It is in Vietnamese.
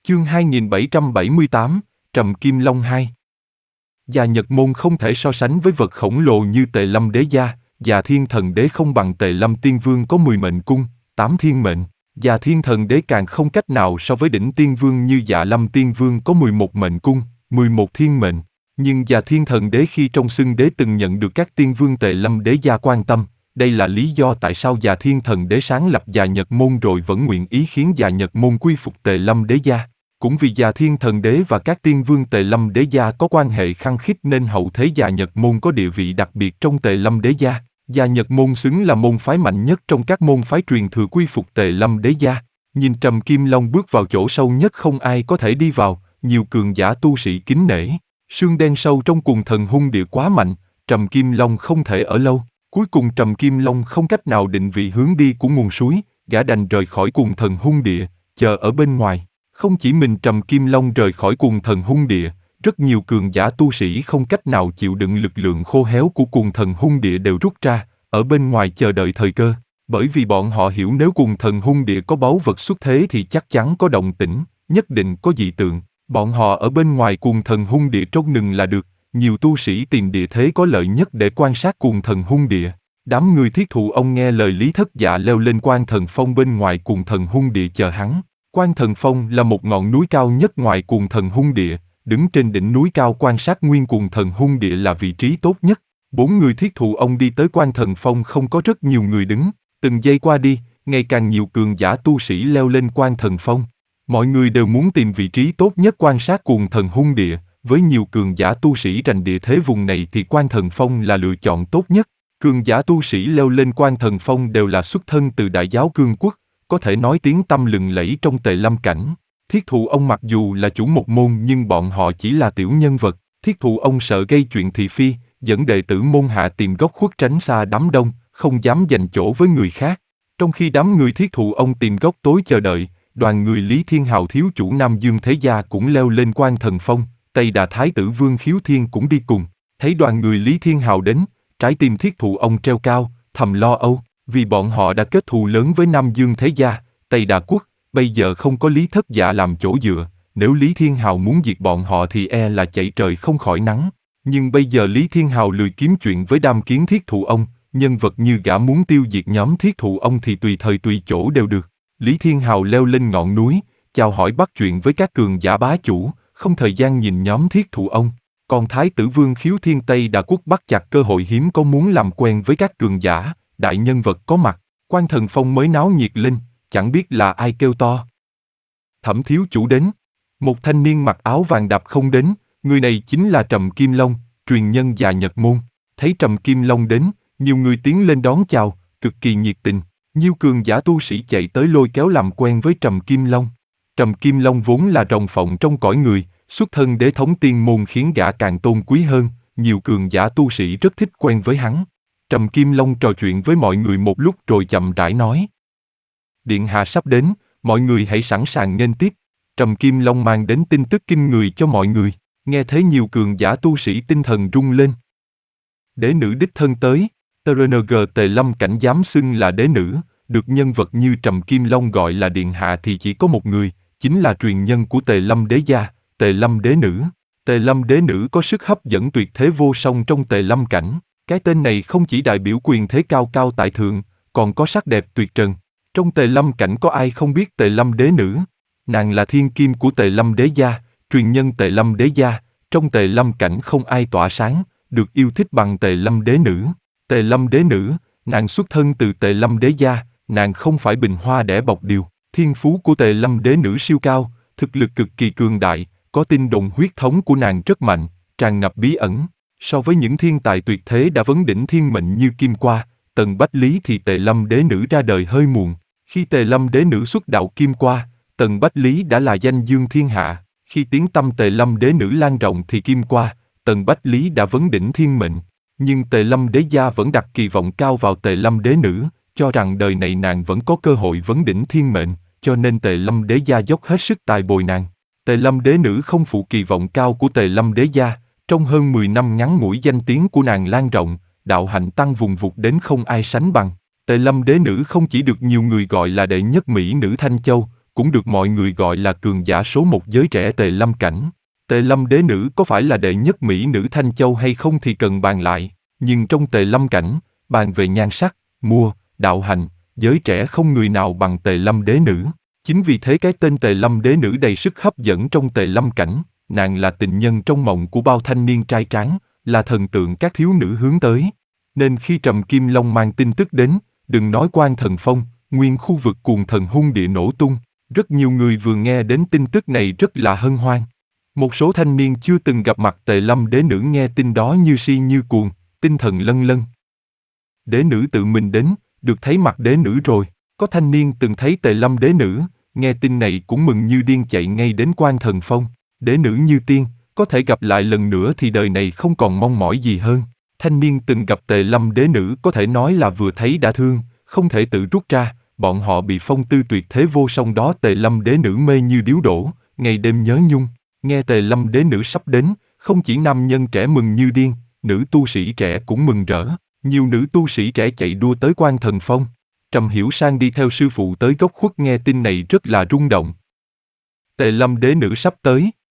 Chương 2778, Trầm Kim Long 2. Già Nhật Môn không thể so sánh với vật khổng lồ như Tề Lâm Đế Gia, Già Thiên Thần Đế không bằng Tề Lâm Tiên Vương có 10 mệnh cung, 8 thiên mệnh, Già Thiên Thần Đế càng không cách nào so với đỉnh Tiên Vương như Dạ Lâm Tiên Vương có 11 mệnh cung, 11 thiên mệnh. Nhưng Già Thiên Thần Đế khi trong xưng đế từng nhận được các tiên vương Tề Lâm Đế Gia quan tâm, đây là lý do tại sao Già Thiên Thần Đế sáng lập Già Nhật Môn rồi vẫn nguyện ý khiến Già Nhật Môn quy phục Tề Lâm Đế Gia. Cũng vì Già Thiên Thần Đế và các tiên vương Tề Lâm Đế Gia có quan hệ khăng khít nên hậu thế Già Nhật Môn có địa vị đặc biệt trong Tề Lâm Đế Gia. Già Nhật Môn xứng là môn phái mạnh nhất trong các môn phái truyền thừa quy phục Tề Lâm Đế Gia. Nhìn Trầm Kim Long bước vào chỗ sâu nhất không ai có thể đi vào, nhiều cường giả tu sĩ kính nể. Sương đen sâu trong Cuồng Thần Hung Địa quá mạnh, Trầm Kim Long không thể ở lâu. Cuối cùng Trầm Kim Long không cách nào định vị hướng đi của nguồn suối, gã đành rời khỏi Cuồng Thần Hung Địa, chờ ở bên ngoài. Không chỉ mình Trầm Kim Long rời khỏi Cuồng Thần Hung Địa, rất nhiều cường giả tu sĩ không cách nào chịu đựng lực lượng khô héo của Cuồng Thần Hung Địa đều rút ra, ở bên ngoài chờ đợi thời cơ. Bởi vì bọn họ hiểu nếu Cuồng Thần Hung Địa có báu vật xuất thế thì chắc chắn có động tĩnh, nhất định có dị tượng. Bọn họ ở bên ngoài Cuồng Thần Hung Địa trông nừng là được, nhiều tu sĩ tìm địa thế có lợi nhất để quan sát Cuồng Thần Hung Địa. Đám người Thiết Thụ ông nghe lời Lý Thất Dạ leo lên Quan Thần Phong bên ngoài Cuồng Thần Hung Địa chờ hắn. Quan Thần Phong là một ngọn núi cao nhất ngoài Cuồng Thần Hung Địa, đứng trên đỉnh núi cao quan sát nguyên Cuồng Thần Hung Địa là vị trí tốt nhất. 4 người Thiết Thụ ông đi tới Quan Thần Phong không có rất nhiều người đứng, từng giây qua đi, ngày càng nhiều cường giả tu sĩ leo lên Quan Thần Phong. Mọi người đều muốn tìm vị trí tốt nhất quan sát Cuồng Thần Hung Địa, với nhiều cường giả tu sĩ rành địa thế vùng này thì Quan Thần Phong là lựa chọn tốt nhất. Cường giả tu sĩ leo lên Quan Thần Phong đều là xuất thân từ Đại Giáo Cương Quốc, có thể nói tiếng tăm lừng lẫy trong Tề Lâm cảnh. Thiết Thụ ông mặc dù là chủ một môn nhưng bọn họ chỉ là tiểu nhân vật. Thiết Thụ ông sợ gây chuyện thị phi, dẫn đệ tử môn hạ tìm góc khuất tránh xa đám đông, không dám giành chỗ với người khác. Trong khi đám người Thiết Thụ ông tìm góc tối chờ đợi, đoàn người Lý Thiên Hào thiếu chủ Nam Dương Thế Gia cũng leo lên Quan Thần Phong, Tây Đà Thái tử Vương Khiếu Thiên cũng đi cùng. Thấy đoàn người Lý Thiên Hào đến, trái tim Thiết Thụ ông treo cao, thầm lo âu, vì bọn họ đã kết thù lớn với Nam Dương Thế Gia, Tây Đà Quốc, bây giờ không có Lý Thất Dạ làm chỗ dựa, nếu Lý Thiên Hào muốn diệt bọn họ thì e là chạy trời không khỏi nắng. Nhưng bây giờ Lý Thiên Hào lười kiếm chuyện với đam kiến Thiết Thụ ông, nhân vật như gã muốn tiêu diệt nhóm Thiết Thụ ông thì tùy thời tùy chỗ đều được. Lý Thiên Hào leo lên ngọn núi, chào hỏi bắt chuyện với các cường giả bá chủ, không thời gian nhìn nhóm Thiết Thụ ông. Còn Thái tử Vương Khiếu Thiên Tây Đà Quốc bắt chặt cơ hội hiếm có muốn làm quen với các cường giả, đại nhân vật có mặt. Quan Thần Phong mới náo nhiệt lên, chẳng biết là ai kêu to. Thẩm thiếu chủ đến. Một thanh niên mặc áo vàng đạp không đến, người này chính là Trầm Kim Long, truyền nhân Già Nhật Môn. Thấy Trầm Kim Long đến, nhiều người tiến lên đón chào, cực kỳ nhiệt tình. Nhiều cường giả tu sĩ chạy tới lôi kéo làm quen với Trầm Kim Long. Trầm Kim Long vốn là rồng phụng trong cõi người, xuất thân đế thống tiên môn khiến gã càng tôn quý hơn, nhiều cường giả tu sĩ rất thích quen với hắn. Trầm Kim Long trò chuyện với mọi người một lúc rồi chậm rãi nói. Điện hạ sắp đến, mọi người hãy sẵn sàng nghênh tiếp. Trầm Kim Long mang đến tin tức kinh người cho mọi người, nghe thấy nhiều cường giả tu sĩ tinh thần rung lên. Đế nữ đích thân tới, TRNG Tề Lâm cảnh dám xưng là đế nữ, được nhân vật như Trầm Kim Long gọi là điện hạ thì chỉ có một người, chính là truyền nhân của Tề Lâm Đế Gia, Tề Lâm Đế Nữ. Tề Lâm Đế Nữ có sức hấp dẫn tuyệt thế vô song trong Tề Lâm cảnh. Cái tên này không chỉ đại biểu quyền thế cao cao tại thượng, còn có sắc đẹp tuyệt trần. Trong Tề Lâm cảnh có ai không biết Tề Lâm Đế Nữ? Nàng là thiên kim của Tề Lâm Đế Gia, truyền nhân Tề Lâm Đế Gia. Trong Tề Lâm cảnh không ai tỏa sáng, được yêu thích bằng Tề Lâm Đế Nữ. Tề Lâm Đế Nữ, nàng xuất thân từ Tề Lâm Đế Gia, nàng không phải bình hoa đẻ bọc điều. Thiên phú của Tề Lâm Đế Nữ siêu cao, thực lực cực kỳ cường đại, có tin đồn huyết thống của nàng rất mạnh, tràn ngập bí ẩn. So với những thiên tài tuyệt thế đã vấn đỉnh thiên mệnh như Kim Qua, Tần Bách Lý thì Tề Lâm Đế Nữ ra đời hơi muộn. Khi Tề Lâm Đế Nữ xuất đạo Kim Qua, Tần Bách Lý đã là danh dương thiên hạ. Khi tiếng tăm Tề Lâm Đế Nữ lan rộng thì Kim Qua, Tần Bách Lý đã vấn đỉnh thiên mệnh. Nhưng Tề Lâm Đế Gia vẫn đặt kỳ vọng cao vào Tề Lâm Đế Nữ, cho rằng đời này nàng vẫn có cơ hội vấn đỉnh thiên mệnh, cho nên Tề Lâm Đế Gia dốc hết sức tài bồi nàng. Tề Lâm Đế Nữ không phụ kỳ vọng cao của Tề Lâm Đế Gia, trong hơn 10 năm ngắn ngủi danh tiếng của nàng lan rộng, đạo hạnh tăng vùng vụt đến không ai sánh bằng. Tề Lâm Đế Nữ không chỉ được nhiều người gọi là đệ nhất mỹ nữ Thanh Châu, cũng được mọi người gọi là cường giả số một giới trẻ Tề Lâm Cảnh. Tề Lâm Đế Nữ có phải là đệ nhất mỹ nữ Thanh Châu hay không thì cần bàn lại, nhưng trong Tề Lâm Cảnh, bàn về nhan sắc, mua, đạo hành, giới trẻ không người nào bằng Tề Lâm Đế Nữ. Chính vì thế cái tên Tề Lâm Đế Nữ đầy sức hấp dẫn trong Tề Lâm Cảnh, nàng là tình nhân trong mộng của bao thanh niên trai tráng, là thần tượng các thiếu nữ hướng tới. Nên khi Trầm Kim Long mang tin tức đến, đừng nói Quan Thần Phong, nguyên khu vực cuồng thần hung địa nổ tung, rất nhiều người vừa nghe đến tin tức này rất là hân hoan. Một số thanh niên chưa từng gặp mặt Tề Lâm Đế Nữ nghe tin đó như si như cuồng, tinh thần lân lân. Đế Nữ tự mình đến, được thấy mặt Đế Nữ rồi. Có thanh niên từng thấy Tề Lâm Đế Nữ, nghe tin này cũng mừng như điên chạy ngay đến Quan Thần Phong. Đế Nữ như tiên, có thể gặp lại lần nữa thì đời này không còn mong mỏi gì hơn. Thanh niên từng gặp Tề Lâm Đế Nữ có thể nói là vừa thấy đã thương, không thể tự rút ra, bọn họ bị phong tư tuyệt thế vô song đó Tề Lâm Đế Nữ mê như điếu đổ, ngày đêm nhớ nhung. Nghe Tề Lâm Đế Nữ sắp đến, không chỉ nam nhân trẻ mừng như điên, nữ tu sĩ trẻ cũng mừng rỡ. Nhiều nữ tu sĩ trẻ chạy đua tới Quan Thần Phong. Trầm Hiểu Sang đi theo sư phụ tới góc khuất nghe tin này rất là rung động. Tề Lâm Đế Nữ sắp tới.